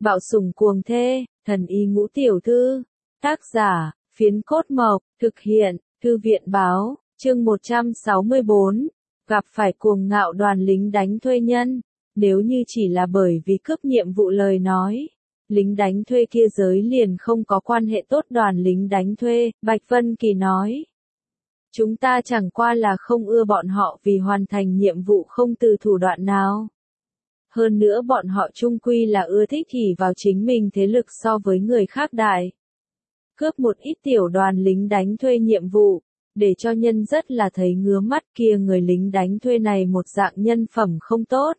Bạo sủng cuồng thê, thần y ngũ tiểu thư. Tác giả, Phiến Cốt Mộc, thực hiện, Thư viện báo, chương 164. Gặp phải cuồng ngạo đoàn lính đánh thuê nhân. Nếu như chỉ là bởi vì cướp nhiệm vụ lời nói, lính đánh thuê kia giới liền không có quan hệ tốt đoàn lính đánh thuê, Bạch Vân Kỳ nói. Chúng ta chẳng qua là không ưa bọn họ vì hoàn thành nhiệm vụ không từ thủ đoạn nào. Hơn nữa bọn họ chung quy là ưa thích ỷ vào chính mình thế lực so với người khác đại. Cướp một ít tiểu đoàn lính đánh thuê nhiệm vụ, để cho nhân rất là thấy ngứa mắt kia người lính đánh thuê này một dạng nhân phẩm không tốt.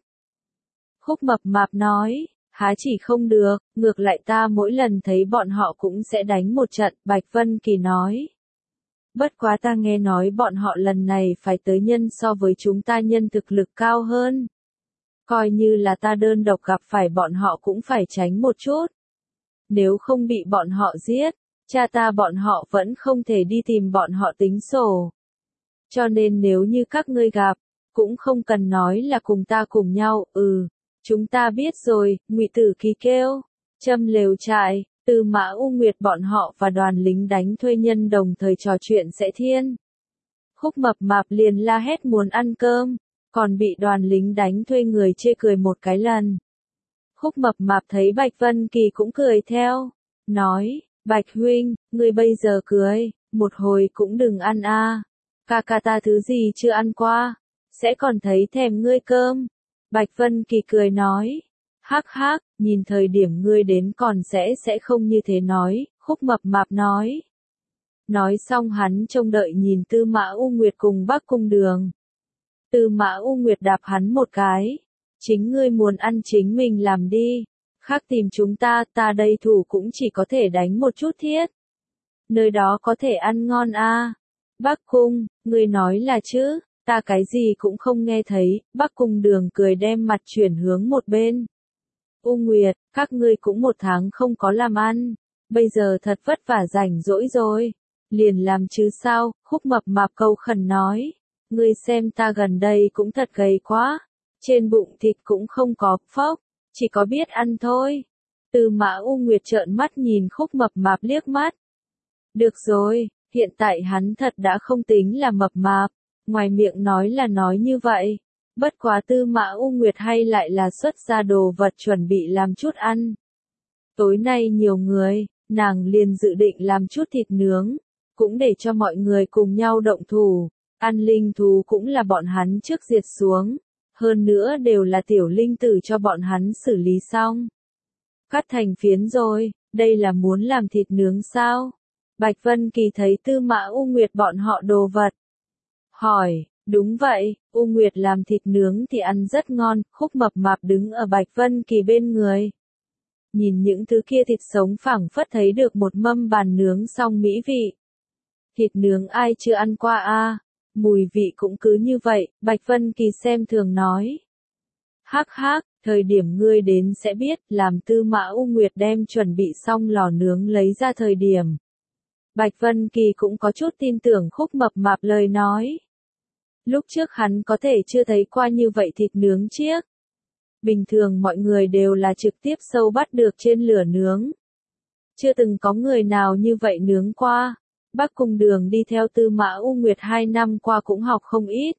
Khúc Mập Mạp nói, há chỉ không được, ngược lại ta mỗi lần thấy bọn họ cũng sẽ đánh một trận, Bạch Vân Kỳ nói. Bất quá ta nghe nói bọn họ lần này phải tới nhân so với chúng ta nhân thực lực cao hơn. Coi như là ta đơn độc gặp phải bọn họ cũng phải tránh một chút. Nếu không bị bọn họ giết, cha ta bọn họ vẫn không thể đi tìm bọn họ tính sổ. Cho nên nếu như các ngươi gặp, cũng không cần nói là cùng ta cùng nhau, chúng ta biết rồi, Ngụy Tử Kỳ kêu, châm lều trại, Tư Mã U Nguyệt bọn họ và đoàn lính đánh thuê nhân đồng thời trò chuyện sẽ thiên. Khúc Mập Mạp liền la hét muốn ăn cơm, còn bị đoàn lính đánh thuê người chê cười một cái lần. Khúc Mập Mạp thấy Bạch Vân Kỳ cũng cười theo, nói, Bạch huynh, ngươi bây giờ cười, một hồi cũng đừng ăn a. Ca ta thứ gì chưa ăn qua, sẽ còn thấy thèm ngươi cơm. Bạch Vân Kỳ cười nói, hắc hắc, nhìn thời điểm ngươi đến còn sẽ không như thế nói, Khúc Mập Mạp nói. Nói xong hắn trông đợi nhìn Tư Mã U Nguyệt cùng Bắc Cung Đường. Tư Mã U Nguyệt đạp hắn một cái, chính ngươi muốn ăn chính mình làm đi, khác tìm chúng ta đây thủ cũng chỉ có thể đánh một chút thiết. Nơi đó có thể ăn ngon a. Bắc Cung, ngươi nói là chứ, ta cái gì cũng không nghe thấy, Bắc Cung Đường cười đem mặt chuyển hướng một bên. U Nguyệt, các ngươi cũng một tháng không có làm ăn, bây giờ thật vất vả rảnh rỗi rồi, liền làm chứ sao, Khúc Mập Mạp câu khẩn nói, ngươi xem ta gần đây cũng thật gầy quá, trên bụng thịt cũng không có, phốc, chỉ có biết ăn thôi. Tư Mã U Nguyệt trợn mắt nhìn Khúc Mập Mạp liếc mắt. Được rồi, hiện tại hắn thật đã không tính là mập mạp, ngoài miệng nói là nói như vậy. Bất quá Tư Mã U Nguyệt hay lại là xuất ra đồ vật chuẩn bị làm chút ăn. Tối nay nhiều người, nàng liền dự định làm chút thịt nướng, cũng để cho mọi người cùng nhau động thủ. Ăn linh thú cũng là bọn hắn trước diệt xuống, hơn nữa đều là tiểu linh tử cho bọn hắn xử lý xong. Cắt thành phiến rồi, đây là muốn làm thịt nướng sao? Bạch Vân Kỳ thấy Tư Mã U Nguyệt bọn họ đồ vật. Hỏi, đúng vậy, U Nguyệt làm thịt nướng thì ăn rất ngon, Khúc Mập Mạp đứng ở Bạch Vân Kỳ bên người. Nhìn những thứ kia thịt sống phảng phất thấy được một mâm bàn nướng xong mỹ vị. Thịt nướng ai chưa ăn qua a? Mùi vị cũng cứ như vậy, Bạch Vân Kỳ xem thường nói. Hắc hắc, thời điểm ngươi đến sẽ biết, làm Tư Mã U Nguyệt đem chuẩn bị xong lò nướng lấy ra thời điểm. Bạch Vân Kỳ cũng có chút tin tưởng Khúc Mập Mạp lời nói. Lúc trước hắn có thể chưa thấy qua như vậy thịt nướng chiếc. Bình thường mọi người đều là trực tiếp sâu bắt được trên lửa nướng. Chưa từng có người nào như vậy nướng qua. Bắc Cung Đường đi theo Tư Mã U Nguyệt 2 năm qua cũng học không ít.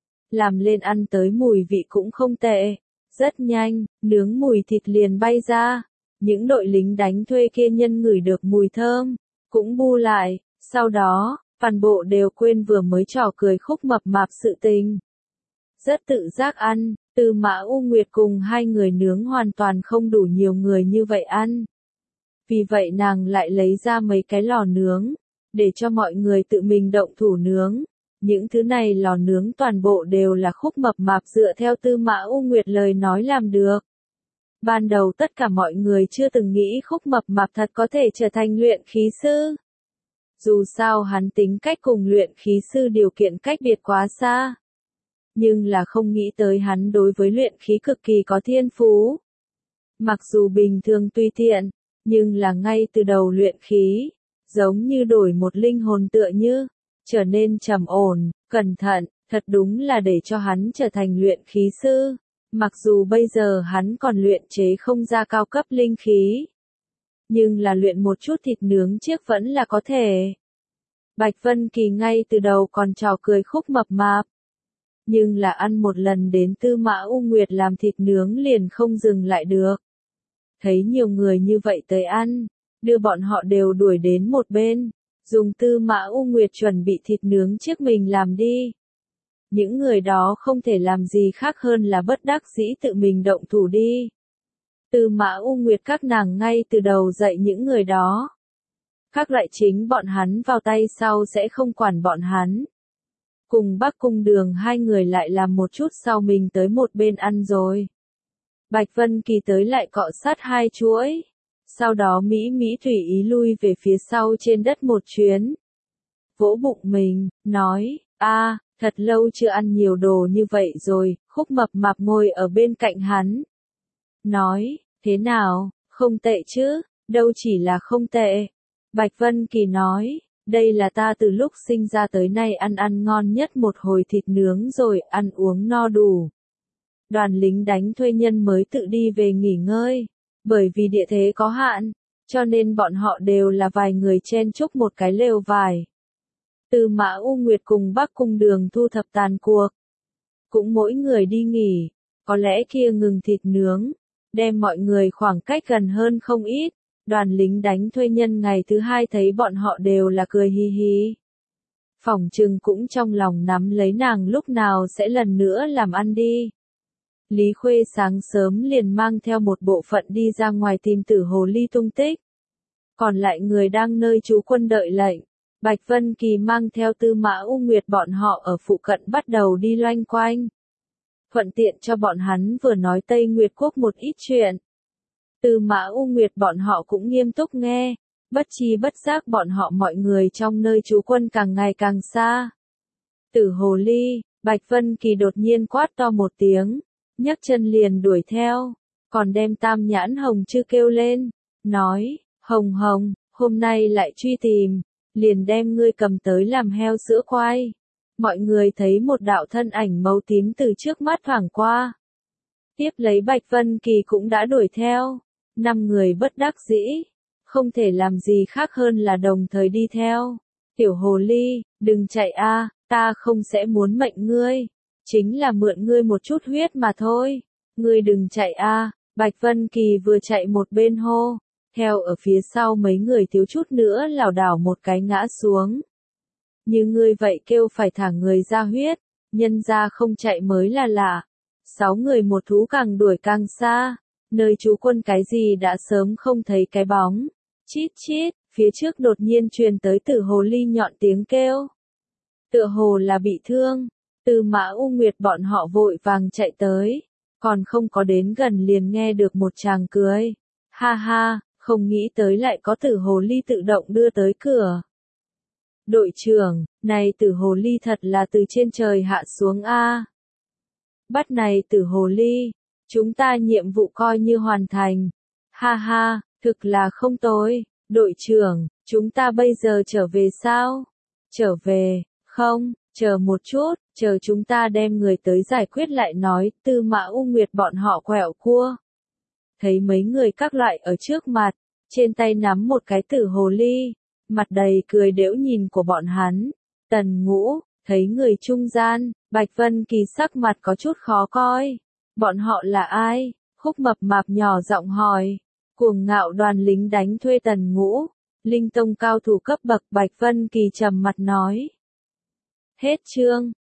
Làm lên ăn tới mùi vị cũng không tệ. Rất nhanh, nướng mùi thịt liền bay ra. Những đội lính đánh thuê kia nhân ngửi được mùi thơm, cũng bu lại. Sau đó, toàn bộ đều quên vừa mới trò cười Khúc Mập Mạp sự tình. Rất tự giác ăn, Tư Mã U Nguyệt cùng hai người nướng hoàn toàn không đủ nhiều người như vậy ăn. Vì vậy nàng lại lấy ra mấy cái lò nướng, để cho mọi người tự mình động thủ nướng. Những thứ này lò nướng toàn bộ đều là Khúc Mập Mạp dựa theo Tư Mã U Nguyệt lời nói làm được. Ban đầu tất cả mọi người chưa từng nghĩ Khúc Mập Mạp thật có thể trở thành luyện khí sư. Dù sao hắn tính cách cùng luyện khí sư điều kiện cách biệt quá xa. Nhưng là không nghĩ tới hắn đối với luyện khí cực kỳ có thiên phú. Mặc dù bình thường tùy tiện, nhưng là ngay từ đầu luyện khí, giống như đổi một linh hồn tựa như, trở nên trầm ổn, cẩn thận, thật đúng là để cho hắn trở thành luyện khí sư. Mặc dù bây giờ hắn còn luyện chế không ra cao cấp linh khí, nhưng là luyện một chút thịt nướng chiếc vẫn là có thể. Bạch Vân Kỳ ngay từ đầu còn trò cười khúc mập mạp. Nhưng là ăn một lần đến Tư Mã U Nguyệt làm thịt nướng liền không dừng lại được. Thấy nhiều người như vậy tới ăn, đưa bọn họ đều đuổi đến một bên, dùng Tư Mã U Nguyệt chuẩn bị thịt nướng chiếc mình làm đi. Những người đó không thể làm gì khác hơn là bất đắc dĩ tự mình động thủ đi. Tư Mã U Nguyệt các nàng ngay từ đầu dạy những người đó. Các loại chính bọn hắn vào tay sau sẽ không quản bọn hắn. Cùng Bắc Cung Đường hai người lại làm một chút sau mình tới một bên ăn rồi. Bạch Vân Kỳ tới lại cọ sát hai chuỗi. Sau đó Mỹ tùy ý lui về phía sau trên đất một chuyến. Vỗ bụng mình, nói, thật lâu chưa ăn nhiều đồ như vậy rồi, Khúc mập mạp ngồi ở bên cạnh hắn. Nói, thế nào, không tệ chứ, đâu chỉ là không tệ. Bạch Vân Kỳ nói, đây là ta từ lúc sinh ra tới nay ăn ngon nhất một hồi thịt nướng rồi, ăn uống no đủ. Đoàn lính đánh thuê nhân mới tự đi về nghỉ ngơi, bởi vì địa thế có hạn, cho nên bọn họ đều là vài người chen chúc một cái lều vải. Tư Mã U Nguyệt cùng Bắc Cung Đường thu thập tàn cuộc. Cũng mỗi người đi nghỉ, có lẽ kia ngừng thịt nướng, đem mọi người khoảng cách gần hơn không ít. Đoàn lính đánh thuê nhân ngày thứ hai thấy bọn họ đều là cười hi hi. Phỏng chừng cũng trong lòng nắm lấy nàng lúc nào sẽ lần nữa làm ăn đi. Lý Khuê sáng sớm liền mang theo một bộ phận đi ra ngoài tìm Tử Hồ Ly tung tích. Còn lại người đang nơi trú quân đợi lệnh. Bạch Vân Kỳ mang theo Tư Mã U Nguyệt bọn họ ở phụ cận bắt đầu đi loanh quanh. Thuận tiện cho bọn hắn vừa nói Tây Nguyệt Quốc một ít chuyện. Tư Mã U Nguyệt bọn họ cũng nghiêm túc nghe, bất chi bất giác bọn họ mọi người trong nơi trú quân càng ngày càng xa. Tử Hồ Ly, Bạch Vân Kỳ đột nhiên quát to một tiếng, nhấc chân liền đuổi theo, còn đem Tam Nhãn Hồng Chư kêu lên, nói, Hồng Hồng, hôm nay lại truy tìm, liền đem ngươi cầm tới làm heo sữa quay. Mọi người thấy một đạo thân ảnh màu tím từ trước mắt thoảng qua. Tiếp lấy Bạch Vân Kỳ cũng đã đuổi theo. 5 người bất đắc dĩ, không thể làm gì khác hơn là đồng thời đi theo. Tiểu Hồ Ly, đừng chạy ta không sẽ muốn mệnh ngươi, chính là mượn ngươi một chút huyết mà thôi. Ngươi đừng chạy Bạch Vân Kỳ vừa chạy một bên hô, theo ở phía sau mấy người thiếu chút nữa lảo đảo một cái ngã xuống. Như ngươi vậy kêu phải thả người ra huyết, nhân ra không chạy mới là lạ. 6 người một thú càng đuổi càng xa. Nơi trú quân cái gì đã sớm không thấy cái bóng. Chít chít, phía trước đột nhiên truyền tới Tử Hồ Ly nhọn tiếng kêu. Tựa hồ là bị thương. Tư Mã U Nguyệt bọn họ vội vàng chạy tới. Còn không có đến gần liền nghe được một tràng cười. Ha ha, không nghĩ tới lại có Tử Hồ Ly tự động đưa tới cửa. Đội trưởng, này Tử Hồ Ly thật là từ trên trời hạ xuống Bắt này Tử Hồ Ly. Chúng ta nhiệm vụ coi như hoàn thành. Ha ha, thực là không tồi. Đội trưởng, chúng ta bây giờ trở về sao? Trở về, không, chờ một chút, chờ chúng ta đem người tới giải quyết lại nói. Tư Mã U Nguyệt bọn họ quẹo cua. Thấy mấy người các loại ở trước mặt, trên tay nắm một cái Tử Hồ Ly, mặt đầy cười đễu nhìn của bọn hắn. Tần Ngũ, thấy người trung gian, Bạch Vân Kỳ sắc mặt có chút khó coi. Bọn họ là ai? Khúc mập mạp nhỏ giọng hỏi. Cuồng ngạo đoàn lính đánh thuê Tần Ngũ. Linh tông cao thủ cấp bậc Bạch Vân Kỳ trầm mặt nói. Hết chương.